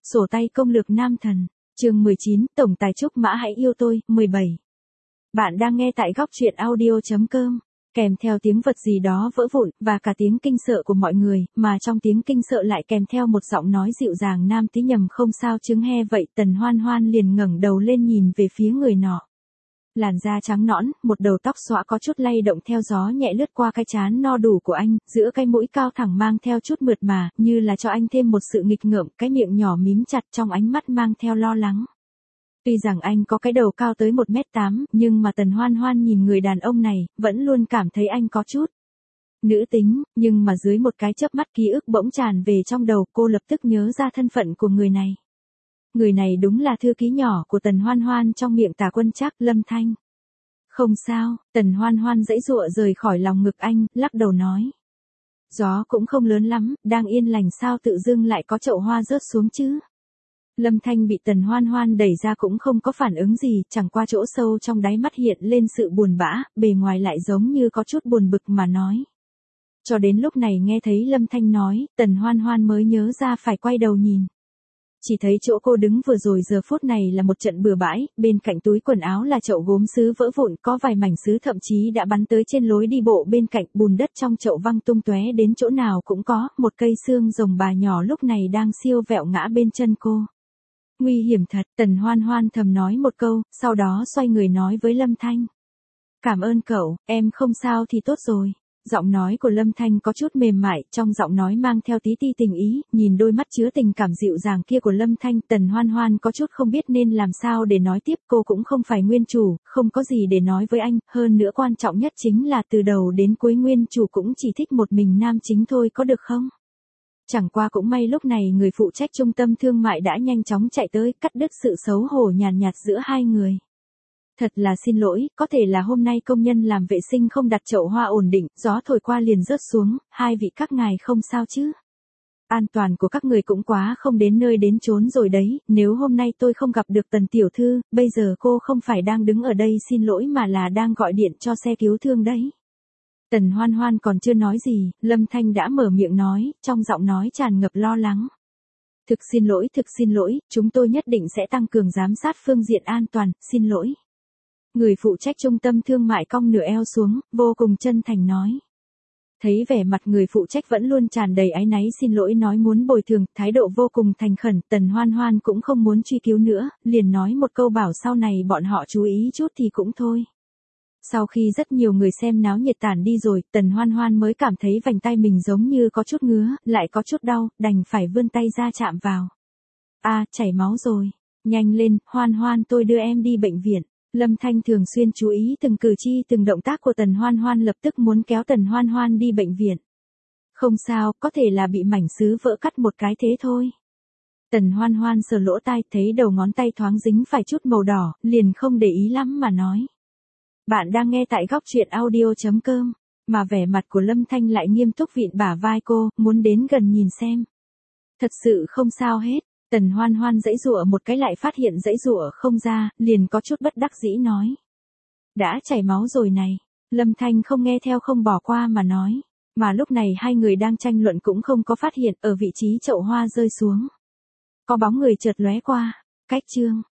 Sổ tay công lược nam thần. Chương 19, Tổng tài Trúc Mã hãy yêu tôi, 17. Bạn đang nghe tại góc truyện audio.com. Kèm theo tiếng vật gì đó vỡ vụn, và cả tiếng kinh sợ của mọi người, mà trong tiếng kinh sợ lại kèm theo một giọng nói dịu dàng nam tí nhầm không sao chứng he vậy. Tần Hoan Hoan liền ngẩng đầu lên nhìn về phía người nọ. Làn da trắng nõn, một đầu tóc xõa có chút lay động theo gió nhẹ lướt qua cái trán no đủ của anh, giữa cái mũi cao thẳng mang theo chút mượt mà, như là cho anh thêm một sự nghịch ngợm, cái miệng nhỏ mím chặt trong ánh mắt mang theo lo lắng. Tuy rằng anh có cái đầu cao tới 1m8, nhưng mà Tần Hoan Hoan nhìn người đàn ông này, vẫn luôn cảm thấy anh có chút nữ tính, nhưng mà dưới một cái chớp mắt ký ức bỗng tràn về trong đầu, cô lập tức nhớ ra thân phận của người này. Người này đúng là thư ký nhỏ của Tần Hoan Hoan trong miệng Tả Quân Trác, Lâm Thanh. Không sao, Tần Hoan Hoan giãy giụa rời khỏi lòng ngực anh, lắc đầu nói. Gió cũng không lớn lắm, đang yên lành sao tự dưng lại có chậu hoa rớt xuống chứ. Lâm Thanh bị Tần Hoan Hoan đẩy ra cũng không có phản ứng gì, chẳng qua chỗ sâu trong đáy mắt hiện lên sự buồn bã, bề ngoài lại giống như có chút buồn bực mà nói. Cho đến lúc này nghe thấy Lâm Thanh nói, Tần Hoan Hoan mới nhớ ra phải quay đầu nhìn. Chỉ thấy chỗ cô đứng vừa rồi giờ phút này là một trận bừa bãi, bên cạnh túi quần áo là chậu gốm sứ vỡ vụn, có vài mảnh sứ thậm chí đã bắn tới trên lối đi bộ bên cạnh, bùn đất trong chậu văng tung tóe đến chỗ nào cũng có, một cây xương rồng bà nhỏ lúc này đang siêu vẹo ngã bên chân cô. Nguy hiểm thật, Tần Hoan Hoan thầm nói một câu, sau đó xoay người nói với Lâm Thanh. Cảm ơn cậu, em không sao thì tốt rồi. Giọng nói của Lâm Thanh có chút mềm mại, trong giọng nói mang theo tí ti tình ý, nhìn đôi mắt chứa tình cảm dịu dàng kia của Lâm Thanh, Tần Hoan Hoan có chút không biết nên làm sao để nói tiếp, cô cũng không phải nguyên chủ, không có gì để nói với anh, hơn nữa quan trọng nhất chính là từ đầu đến cuối nguyên chủ cũng chỉ thích một mình nam chính thôi có được không? Chẳng qua cũng may lúc này người phụ trách trung tâm thương mại đã nhanh chóng chạy tới, cắt đứt sự xấu hổ nhàn nhạt giữa hai người. Thật là xin lỗi, có thể là hôm nay công nhân làm vệ sinh không đặt chậu hoa ổn định, gió thổi qua liền rớt xuống, hai vị các ngài không sao chứ? An toàn của các người cũng quá không đến nơi đến chốn rồi đấy, nếu hôm nay tôi không gặp được Tần tiểu thư, bây giờ cô không phải đang đứng ở đây xin lỗi mà là đang gọi điện cho xe cứu thương đấy. Tần Hoan Hoan còn chưa nói gì, Lâm Thanh đã mở miệng nói, trong giọng nói tràn ngập lo lắng. Thực xin lỗi, chúng tôi nhất định sẽ tăng cường giám sát phương diện an toàn, xin lỗi. Người phụ trách trung tâm thương mại cong nửa eo xuống, vô cùng chân thành nói. Thấy vẻ mặt người phụ trách vẫn luôn tràn đầy áy náy xin lỗi nói muốn bồi thường, thái độ vô cùng thành khẩn, Tần Hoan Hoan cũng không muốn truy cứu nữa, liền nói một câu bảo sau này bọn họ chú ý chút thì cũng thôi. Sau khi rất nhiều người xem náo nhiệt tản đi rồi, Tần Hoan Hoan mới cảm thấy vành tay mình giống như có chút ngứa, lại có chút đau, đành phải vươn tay ra chạm vào. Chảy máu rồi. Nhanh lên, Hoan Hoan tôi đưa em đi bệnh viện. Lâm Thanh thường xuyên chú ý từng cử chỉ từng động tác của Tần Hoan Hoan lập tức muốn kéo Tần Hoan Hoan đi bệnh viện. Không sao, có thể là bị mảnh sứ vỡ cắt một cái thế thôi. Tần Hoan Hoan sờ lỗ tai thấy đầu ngón tay thoáng dính phải chút màu đỏ, liền không để ý lắm mà nói. Bạn đang nghe tại góc truyện audio.com, mà vẻ mặt của Lâm Thanh lại nghiêm túc vịn bả vai cô, muốn đến gần nhìn xem. Thật sự không sao hết, Tần Hoan Hoan giãy giụa một cái lại phát hiện giãy giụa không ra, liền có chút bất đắc dĩ nói. Đã chảy máu rồi này, Lâm Thanh không nghe theo không bỏ qua mà nói, mà lúc này hai người đang tranh luận cũng không có phát hiện ở vị trí chậu hoa rơi xuống. Có bóng người chợt lóe qua, cách chương.